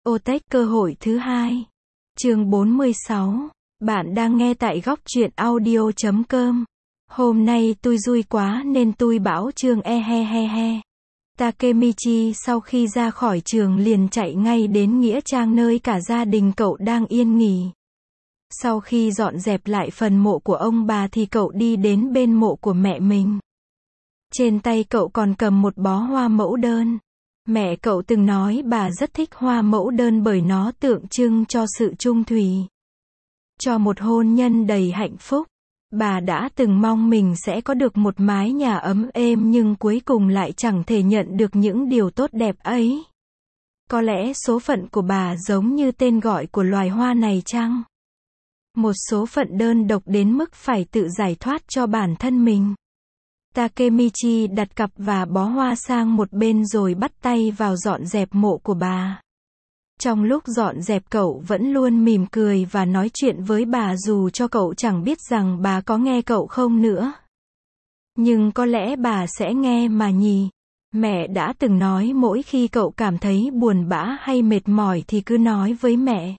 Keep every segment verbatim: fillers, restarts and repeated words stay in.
Bibliotech cơ hội thứ hai. Chương bốn mươi sáu. Bạn đang nghe tại góc truyện audio chấm com. Hôm nay tôi vui quá nên tôi bảo trường e he he he. Takemichi sau khi ra khỏi trường liền chạy ngay đến nghĩa trang nơi cả gia đình cậu đang yên nghỉ. Sau khi dọn dẹp lại phần mộ của ông bà thì cậu đi đến bên mộ của mẹ mình. Trên tay cậu còn cầm một bó hoa mẫu đơn. Mẹ cậu từng nói bà rất thích hoa mẫu đơn bởi nó tượng trưng cho sự trung thủy. Cho một hôn nhân đầy hạnh phúc. Bà đã từng mong mình sẽ có được một mái nhà ấm êm nhưng cuối cùng lại chẳng thể nhận được những điều tốt đẹp ấy. Có lẽ số phận của bà giống như tên gọi của loài hoa này chăng? Một số phận đơn độc đến mức phải tự giải thoát cho bản thân mình. Takemichi đặt cặp và bó hoa sang một bên rồi bắt tay vào dọn dẹp mộ của bà. Trong lúc dọn dẹp cậu vẫn luôn mỉm cười và nói chuyện với bà dù cho cậu chẳng biết rằng bà có nghe cậu không nữa. Nhưng có lẽ bà sẽ nghe mà nhỉ. Mẹ đã từng nói mỗi khi cậu cảm thấy buồn bã hay mệt mỏi thì cứ nói với mẹ.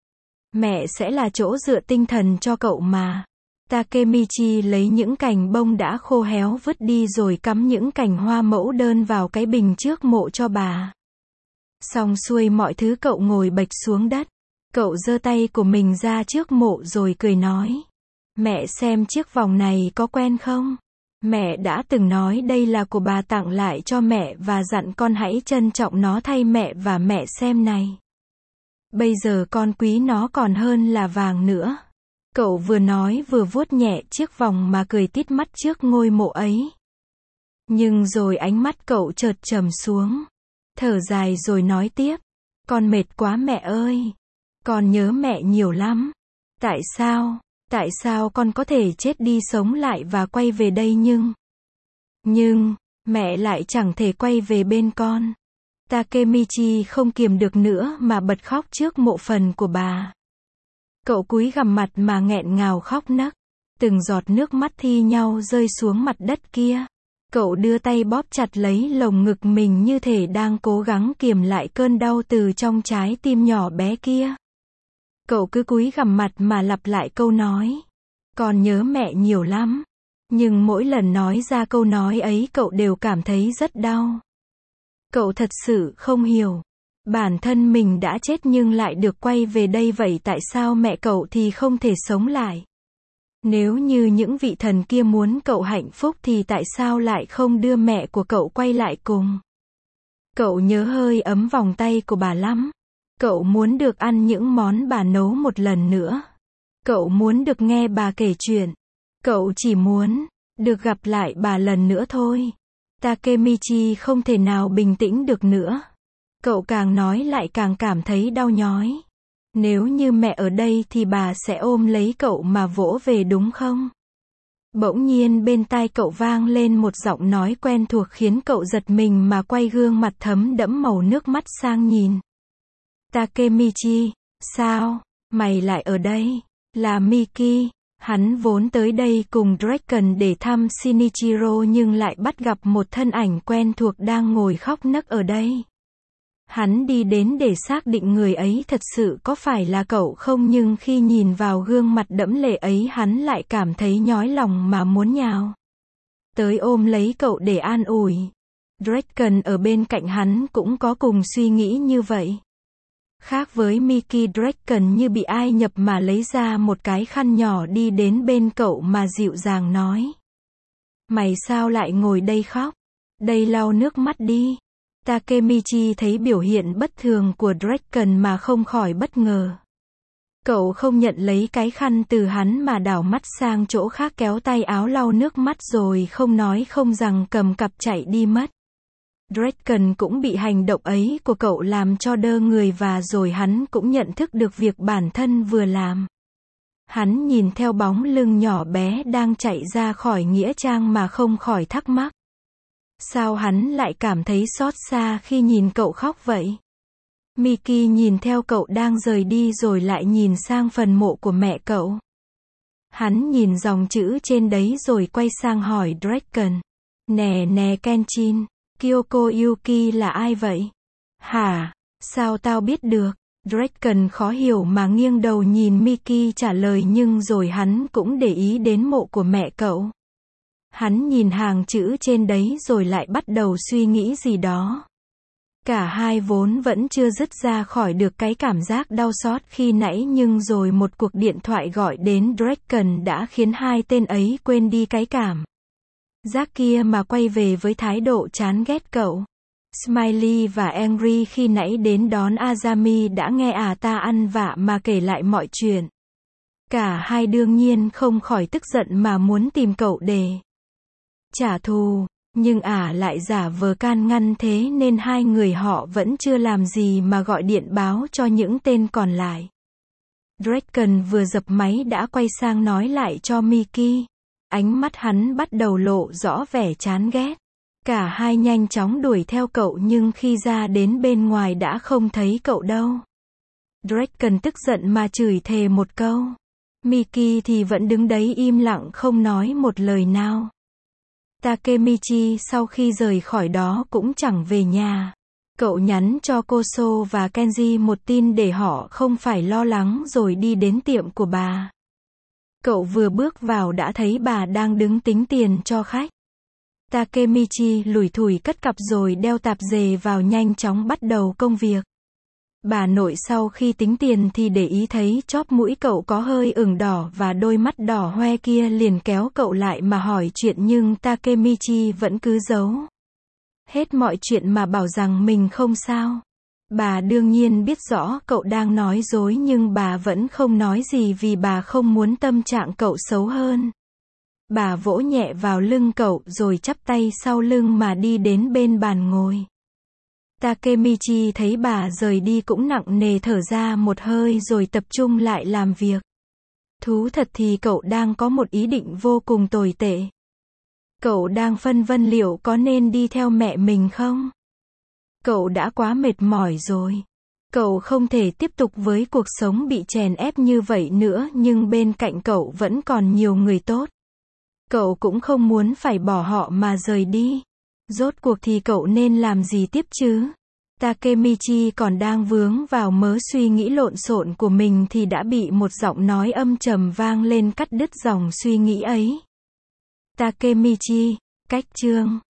Mẹ sẽ là chỗ dựa tinh thần cho cậu mà. Takemichi lấy những cành bông đã khô héo vứt đi rồi cắm những cành hoa mẫu đơn vào cái bình trước mộ cho bà. Xong xuôi mọi thứ cậu ngồi bệch xuống đất. Cậu giơ tay của mình ra trước mộ rồi cười nói. Mẹ xem chiếc vòng này có quen không? Mẹ đã từng nói đây là của bà tặng lại cho mẹ và dặn con hãy trân trọng nó thay mẹ và mẹ xem này. Bây giờ con quý nó còn hơn là vàng nữa. Cậu vừa nói vừa vuốt nhẹ chiếc vòng mà cười tít mắt trước ngôi mộ ấy. Nhưng rồi ánh mắt cậu chợt trầm xuống. Thở dài rồi nói tiếp. Con mệt quá mẹ ơi. Con nhớ mẹ nhiều lắm. Tại sao? Tại sao con có thể chết đi sống lại và quay về đây nhưng... Nhưng, mẹ lại chẳng thể quay về bên con. Takemichi không kiềm được nữa mà bật khóc trước mộ phần của bà. Cậu cúi gằm mặt mà nghẹn ngào khóc nấc. Từng giọt nước mắt thi nhau rơi xuống mặt đất kia. Cậu đưa tay bóp chặt lấy lồng ngực mình như thể đang cố gắng kiềm lại cơn đau từ trong trái tim nhỏ bé kia. Cậu cứ cúi gằm mặt mà lặp lại câu nói. Con nhớ mẹ nhiều lắm. Nhưng mỗi lần nói ra câu nói ấy cậu đều cảm thấy rất đau. Cậu thật sự không hiểu. Bản thân mình đã chết nhưng lại được quay về đây vậy tại sao mẹ cậu thì không thể sống lại? Nếu như những vị thần kia muốn cậu hạnh phúc thì tại sao lại không đưa mẹ của cậu quay lại cùng? Cậu nhớ hơi ấm vòng tay của bà lắm. Cậu muốn được ăn những món bà nấu một lần nữa. Cậu muốn được nghe bà kể chuyện. Cậu chỉ muốn được gặp lại bà lần nữa thôi. Takemichi không thể nào bình tĩnh được nữa. Cậu càng nói lại càng cảm thấy đau nhói. Nếu như mẹ ở đây thì bà sẽ ôm lấy cậu mà vỗ về đúng không? Bỗng nhiên bên tai cậu vang lên một giọng nói quen thuộc khiến cậu giật mình mà quay gương mặt thấm đẫm màu nước mắt sang nhìn. Takemichi, sao? Mày lại ở đây? Là Miki. Hắn vốn tới đây cùng Draken để thăm Shinichiro nhưng lại bắt gặp một thân ảnh quen thuộc đang ngồi khóc nấc ở đây. Hắn đi đến để xác định người ấy thật sự có phải là cậu không nhưng khi nhìn vào gương mặt đẫm lệ ấy hắn lại cảm thấy nhói lòng mà muốn nhào tới ôm lấy cậu để an ủi. Draken ở bên cạnh hắn cũng có cùng suy nghĩ như vậy. Khác với Miki, Draken như bị ai nhập mà lấy ra một cái khăn nhỏ đi đến bên cậu mà dịu dàng nói. Mày sao lại ngồi đây khóc? Đây lau nước mắt đi. Takemichi thấy biểu hiện bất thường của Draken mà không khỏi bất ngờ. Cậu không nhận lấy cái khăn từ hắn mà đảo mắt sang chỗ khác kéo tay áo lau nước mắt rồi không nói không rằng cầm cặp chạy đi mất. Draken cũng bị hành động ấy của cậu làm cho đơ người và rồi hắn cũng nhận thức được việc bản thân vừa làm. Hắn nhìn theo bóng lưng nhỏ bé đang chạy ra khỏi nghĩa trang mà không khỏi thắc mắc. Sao hắn lại cảm thấy xót xa khi nhìn cậu khóc vậy? Miki nhìn theo cậu đang rời đi rồi lại nhìn sang phần mộ của mẹ cậu. Hắn nhìn dòng chữ trên đấy rồi quay sang hỏi Draken. Nè nè Kenshin, Kyoko Yuki là ai vậy? Hả? Sao tao biết được? Draken khó hiểu mà nghiêng đầu nhìn Mickey trả lời nhưng rồi hắn cũng để ý đến mộ của mẹ cậu. Hắn nhìn hàng chữ trên đấy rồi lại bắt đầu suy nghĩ gì đó. Cả hai vốn vẫn chưa dứt ra khỏi được cái cảm giác đau xót khi nãy nhưng rồi một cuộc điện thoại gọi đến Draken đã khiến hai tên ấy quên đi cái cảm giác kia mà quay về với thái độ chán ghét cậu. Smiley và Angry khi nãy đến đón Azami đã nghe ả ta ăn vạ mà kể lại mọi chuyện. Cả hai đương nhiên không khỏi tức giận mà muốn tìm cậu để trả thù, nhưng ả lại giả vờ can ngăn thế nên hai người họ vẫn chưa làm gì mà gọi điện báo cho những tên còn lại. Draken vừa dập máy đã quay sang nói lại cho Mickey. Ánh mắt hắn bắt đầu lộ rõ vẻ chán ghét. Cả hai nhanh chóng đuổi theo cậu nhưng khi ra đến bên ngoài đã không thấy cậu đâu. Draken tức giận mà chửi thề một câu. Mickey thì vẫn đứng đấy im lặng không nói một lời nào. Takemichi sau khi rời khỏi đó cũng chẳng về nhà. Cậu nhắn cho Koso và Kenji một tin để họ không phải lo lắng rồi đi đến tiệm của bà. Cậu vừa bước vào đã thấy bà đang đứng tính tiền cho khách. Takemichi lủi thủi cất cặp rồi đeo tạp dề vào nhanh chóng bắt đầu công việc. Bà nội sau khi tính tiền thì để ý thấy chóp mũi cậu có hơi ửng đỏ và đôi mắt đỏ hoe kia liền kéo cậu lại mà hỏi chuyện nhưng Takemichi vẫn cứ giấu hết mọi chuyện mà bảo rằng mình không sao. Bà đương nhiên biết rõ cậu đang nói dối nhưng bà vẫn không nói gì vì bà không muốn tâm trạng cậu xấu hơn. Bà vỗ nhẹ vào lưng cậu rồi chắp tay sau lưng mà đi đến bên bàn ngồi. Takemichi thấy bà rời đi cũng nặng nề thở ra một hơi rồi tập trung lại làm việc. Thú thật thì cậu đang có một ý định vô cùng tồi tệ. Cậu đang phân vân liệu có nên đi theo mẹ mình không? Cậu đã quá mệt mỏi rồi. Cậu không thể tiếp tục với cuộc sống bị chèn ép như vậy nữa nhưng bên cạnh cậu vẫn còn nhiều người tốt. Cậu cũng không muốn phải bỏ họ mà rời đi. Rốt cuộc thì cậu nên làm gì tiếp chứ? Takemichi còn đang vướng vào mớ suy nghĩ lộn xộn của mình thì đã bị một giọng nói âm trầm vang lên cắt đứt dòng suy nghĩ ấy. Takemichi, cách chương